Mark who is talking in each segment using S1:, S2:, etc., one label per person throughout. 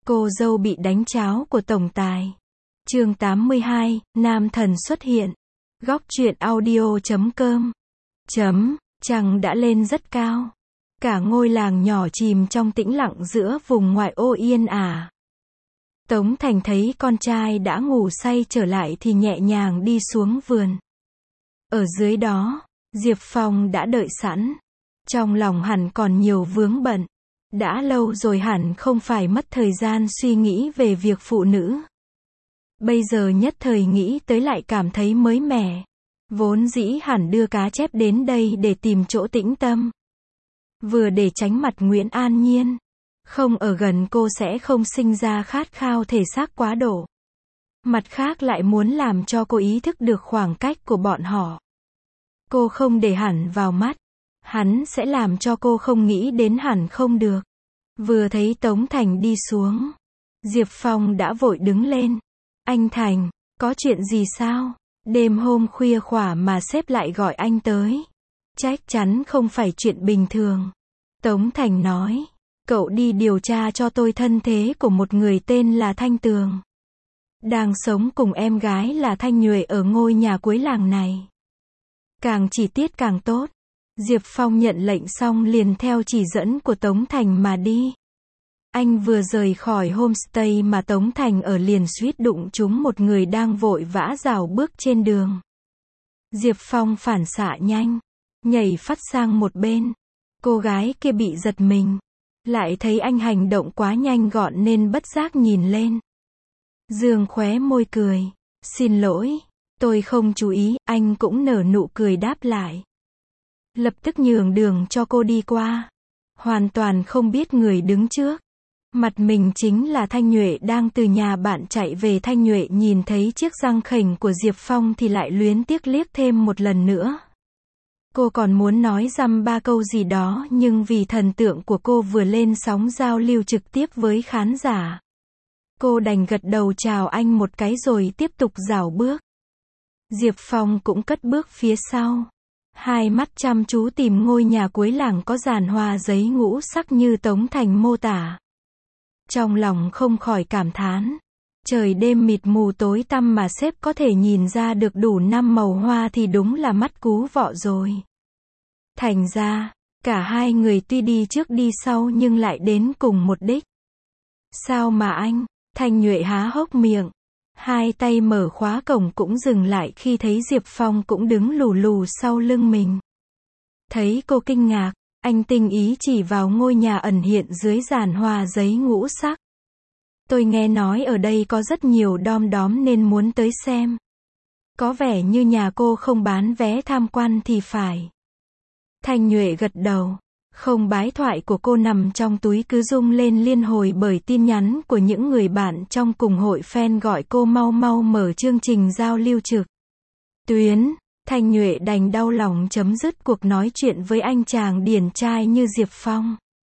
S1: Cô dâu bị đánh cháo của tổng tài. Chương 82, nam thần xuất hiện. Góc truyện audio.com. Trăng đã lên rất cao. Cả ngôi làng nhỏ chìm trong tĩnh lặng giữa vùng ngoại ô yên ả. Tống Thành thấy con trai đã ngủ say trở lại thì nhẹ nhàng đi xuống vườn. Ở dưới đó, Diệp Phong đã đợi sẵn. Trong lòng hẳn còn nhiều vướng bận. Đã lâu rồi hẳn không phải mất thời gian suy nghĩ về việc phụ nữ. Bây giờ nhất thời nghĩ tới lại cảm thấy mới mẻ. Vốn dĩ hẳn đưa cá chép đến đây để tìm chỗ tĩnh tâm. Vừa để tránh mặt Nguyễn An Nhiên. Không ở gần cô sẽ không sinh ra khát khao thể xác quá độ. Mặt khác lại muốn làm cho cô ý thức được khoảng cách của bọn họ. Cô không để hẳn vào mắt. Hắn sẽ làm cho cô không nghĩ đến hẳn không được. Vừa thấy Tống Thành đi xuống, Diệp Phong đã vội đứng lên. Anh Thành, có chuyện gì sao? Đêm hôm khuya khoả mà sếp lại gọi anh tới. Chắc chắn không phải chuyện bình thường. Tống Thành nói, cậu đi điều tra cho tôi thân thế của một người tên là Thanh Tường. Đang sống cùng em gái là Thanh Nhuệ ở ngôi nhà cuối làng này. Càng chi tiết càng tốt. Diệp Phong nhận lệnh xong liền theo chỉ dẫn của Tống Thành mà đi. Anh vừa rời khỏi homestay mà Tống Thành ở liền suýt đụng trúng một người đang vội vã rảo bước trên đường. Diệp Phong phản xạ nhanh, nhảy phắt sang một bên. Cô gái kia bị giật mình. Lại thấy anh hành động quá nhanh gọn nên bất giác nhìn lên. Dương khóe môi cười. Xin lỗi, tôi không chú ý, anh cũng nở nụ cười đáp lại. Lập tức nhường đường cho cô đi qua. Hoàn toàn không biết người đứng trước. Mặt mình chính là Thanh Nhuệ đang từ nhà bạn chạy về. Thanh Nhuệ nhìn thấy chiếc răng khểnh của Diệp Phong thì lại luyến tiếc liếc thêm một lần nữa. Cô còn muốn nói dăm ba câu gì đó nhưng vì thần tượng của cô vừa lên sóng giao lưu trực tiếp với khán giả. Cô đành gật đầu chào anh một cái rồi tiếp tục rảo bước. Diệp Phong cũng cất bước phía sau. Hai mắt chăm chú tìm ngôi nhà cuối làng có dàn hoa giấy ngũ sắc như Tống Thành mô tả. Trong lòng không khỏi cảm thán. Trời đêm mịt mù tối tăm mà sếp có thể nhìn ra được đủ 5 màu hoa thì đúng là mắt cú vọ rồi. Thành ra, cả hai người tuy đi trước đi sau nhưng lại đến cùng một đích. Sao mà anh? Thanh Nhuệ há hốc miệng. Hai tay mở khóa cổng cũng dừng lại khi thấy Diệp Phong cũng đứng lù lù sau lưng mình. Thấy cô kinh ngạc, anh tinh ý chỉ vào ngôi nhà ẩn hiện dưới giàn hoa giấy ngũ sắc. Tôi nghe nói ở đây có rất nhiều đom đóm nên muốn tới xem. Có vẻ như nhà cô không bán vé tham quan thì phải. Thanh Nhuệ gật đầu. Không, bái thoại của cô nằm trong túi cứ rung lên liên hồi bởi tin nhắn của những người bạn trong cùng hội fan gọi cô mau mau mở chương trình giao lưu trực tuyến. Thanh Nhuệ đành đau lòng chấm dứt cuộc nói chuyện với anh chàng điển trai như Diệp Phong.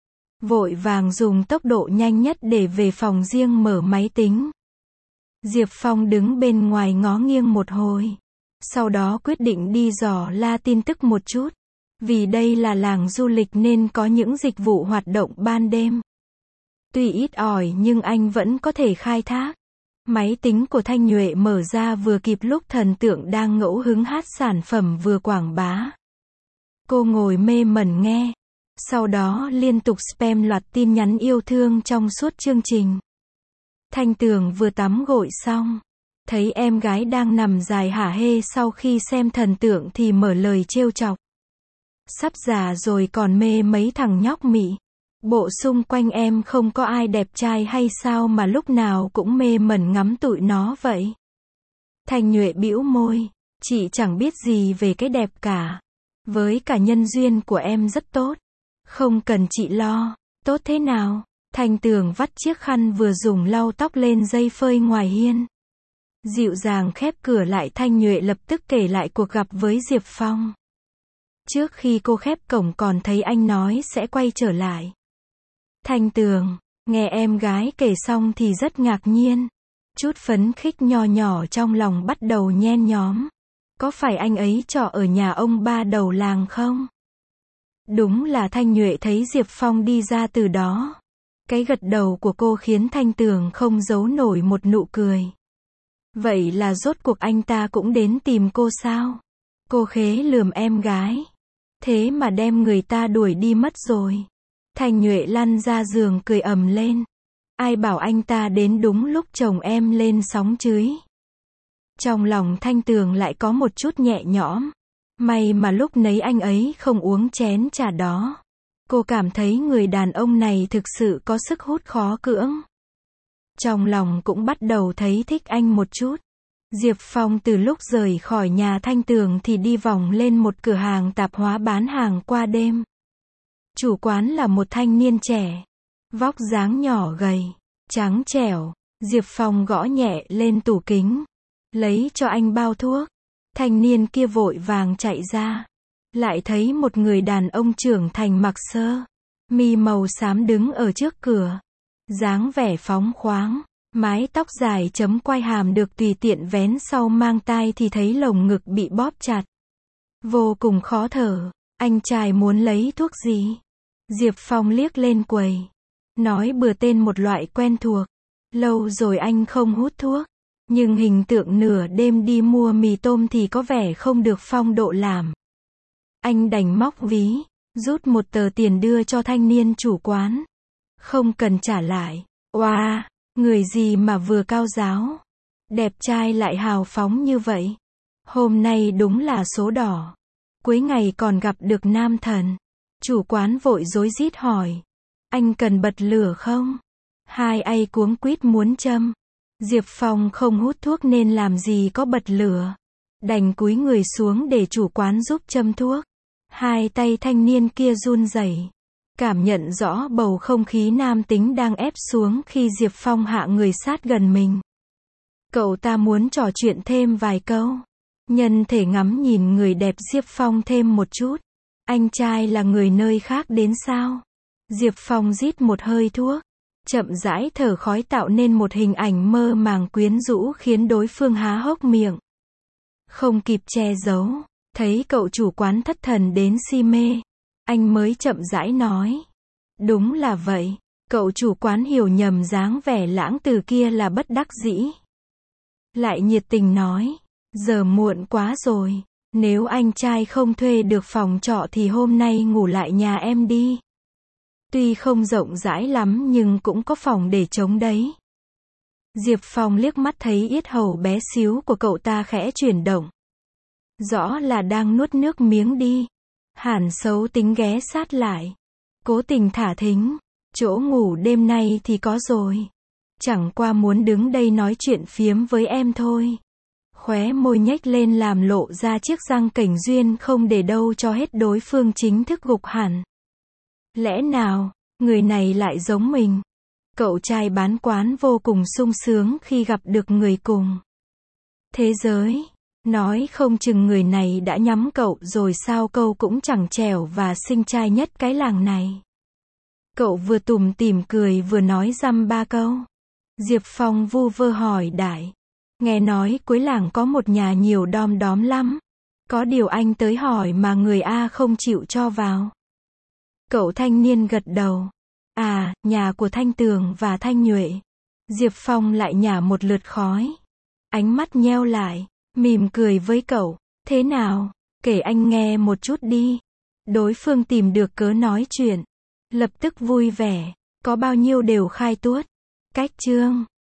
S1: Vội vàng dùng tốc độ nhanh nhất để về phòng riêng mở máy tính. Diệp Phong đứng bên ngoài ngó nghiêng một hồi. Sau đó quyết định đi dò la tin tức một chút. Vì đây là làng du lịch nên có những dịch vụ hoạt động ban đêm. Tuy ít ỏi nhưng anh vẫn có thể khai thác. Máy tính của Thanh Nhuệ mở ra vừa kịp lúc thần tượng đang ngẫu hứng hát sản phẩm vừa quảng bá. Cô ngồi mê mẩn nghe. Sau đó liên tục spam loạt tin nhắn yêu thương trong suốt chương trình. Thanh Tường vừa tắm gội xong. Thấy em gái đang nằm dài hả hê sau khi xem thần tượng thì mở lời trêu chọc. Sắp già rồi còn mê mấy thằng nhóc mị. Bộ xung quanh em không có ai đẹp trai hay sao mà lúc nào cũng mê mẩn ngắm tụi nó vậy? Thanh Nhuệ bĩu môi. Chị chẳng biết gì về cái đẹp cả. Với cả nhân duyên của em rất tốt. Không cần chị lo. Tốt thế nào? Thanh Tường vắt chiếc khăn vừa dùng lau tóc lên dây phơi ngoài hiên. Dịu dàng khép cửa lại. Thanh Nhuệ lập tức kể lại cuộc gặp với Diệp Phong. Trước khi cô khép cổng còn thấy anh nói sẽ quay trở lại. Thanh Tường, nghe em gái kể xong thì rất ngạc nhiên. Chút phấn khích nho nhỏ trong lòng bắt đầu nhen nhóm. Có phải anh ấy trọ ở nhà ông ba đầu làng không? Đúng là Thanh Nhuệ thấy Diệp Phong đi ra từ đó. Cái gật đầu của cô khiến Thanh Tường không giấu nổi một nụ cười. Vậy là rốt cuộc anh ta cũng đến tìm cô sao? Cô khế lườm em gái. Thế mà đem người ta đuổi đi mất rồi. Thanh Nhuệ lăn ra giường cười ầm lên. Ai bảo anh ta đến đúng lúc chồng em lên sóng chưới. Trong lòng Thanh Tường lại có một chút nhẹ nhõm. May mà lúc nấy anh ấy không uống chén trà đó. Cô cảm thấy người đàn ông này thực sự có sức hút khó cưỡng. Trong lòng cũng bắt đầu thấy thích anh một chút. Diệp Phong từ lúc rời khỏi nhà Thanh Tường thì đi vòng lên một cửa hàng tạp hóa bán hàng qua đêm. Chủ quán là một thanh niên trẻ. Vóc dáng nhỏ gầy, trắng trẻo. Diệp Phong gõ nhẹ lên tủ kính. Lấy cho anh bao thuốc. Thanh niên kia vội vàng chạy ra. Lại thấy một người đàn ông trưởng thành mặc sơ mi màu xám đứng ở trước cửa. Dáng vẻ phóng khoáng. Mái tóc dài chấm quai hàm được tùy tiện vén sau mang tai thì thấy lồng ngực bị bóp chặt. Vô cùng khó thở. Anh trai muốn lấy thuốc gì? Diệp Phong liếc lên quầy. Nói bừa tên một loại quen thuộc. Lâu rồi anh không hút thuốc. Nhưng hình tượng nửa đêm đi mua mì tôm thì có vẻ không được phong độ làm. Anh đành móc ví, rút một tờ tiền đưa cho thanh niên chủ quán. Không cần trả lại. Oa, người gì mà vừa cao giáo. Đẹp trai lại hào phóng như vậy. Hôm nay đúng là số đỏ. Cuối ngày còn gặp được nam thần. Chủ quán vội rối rít hỏi. Anh cần bật lửa không? Hai ai cuống quýt muốn châm. Diệp Phong không hút thuốc nên làm gì có bật lửa. Đành cúi người xuống để chủ quán giúp châm thuốc. Hai tay thanh niên kia run rẩy. Cảm nhận rõ bầu không khí nam tính đang ép xuống khi Diệp Phong hạ người sát gần mình. Cậu ta muốn trò chuyện thêm vài câu. Nhân thể ngắm nhìn người đẹp Diệp Phong thêm một chút. Anh trai là người nơi khác đến sao? Diệp Phong rít một hơi thuốc. Chậm rãi thở khói tạo nên một hình ảnh mơ màng quyến rũ khiến đối phương há hốc miệng. Không kịp che giấu. Thấy cậu chủ quán thất thần đến si mê. Anh mới chậm rãi nói. Đúng là vậy. Cậu chủ quán hiểu nhầm dáng vẻ lãng từ kia là bất đắc dĩ. Lại nhiệt tình nói. Giờ muộn quá rồi. Nếu anh trai không thuê được phòng trọ thì hôm nay ngủ lại nhà em đi. Tuy không rộng rãi lắm nhưng cũng có phòng để trống đấy. Diệp Phong liếc mắt thấy yết hầu bé xíu của cậu ta khẽ chuyển động. Rõ là đang nuốt nước miếng đi. Hàn xấu tính ghé sát lại. Cố tình thả thính. Chỗ ngủ đêm nay thì có rồi. Chẳng qua muốn đứng đây nói chuyện phiếm với em thôi. Khóe môi nhếch lên làm lộ ra chiếc răng cảnh duyên không để đâu cho hết đối phương chính thức gục hẳn. Lẽ nào, người này lại giống mình? Cậu trai bán quán vô cùng sung sướng khi gặp được người cùng thế giới. Nói không chừng người này đã nhắm cậu rồi sao, câu cũng chẳng trẻo và xinh trai nhất cái làng này. Cậu vừa tủm tỉm cười vừa nói dăm ba câu. Diệp Phong vu vơ hỏi đại. Nghe nói cuối làng có một nhà nhiều đom đóm lắm. Có điều anh tới hỏi mà người A không chịu cho vào. Cậu thanh niên gật đầu. À, nhà của Thanh Tường và Thanh Nhuệ. Diệp Phong lại nhả một lượt khói. Ánh mắt nheo lại, mỉm cười với cậu. Thế nào? Kể anh nghe một chút đi. Đối phương tìm được cớ nói chuyện. Lập tức vui vẻ. Có bao nhiêu đều khai tuốt. Cách chương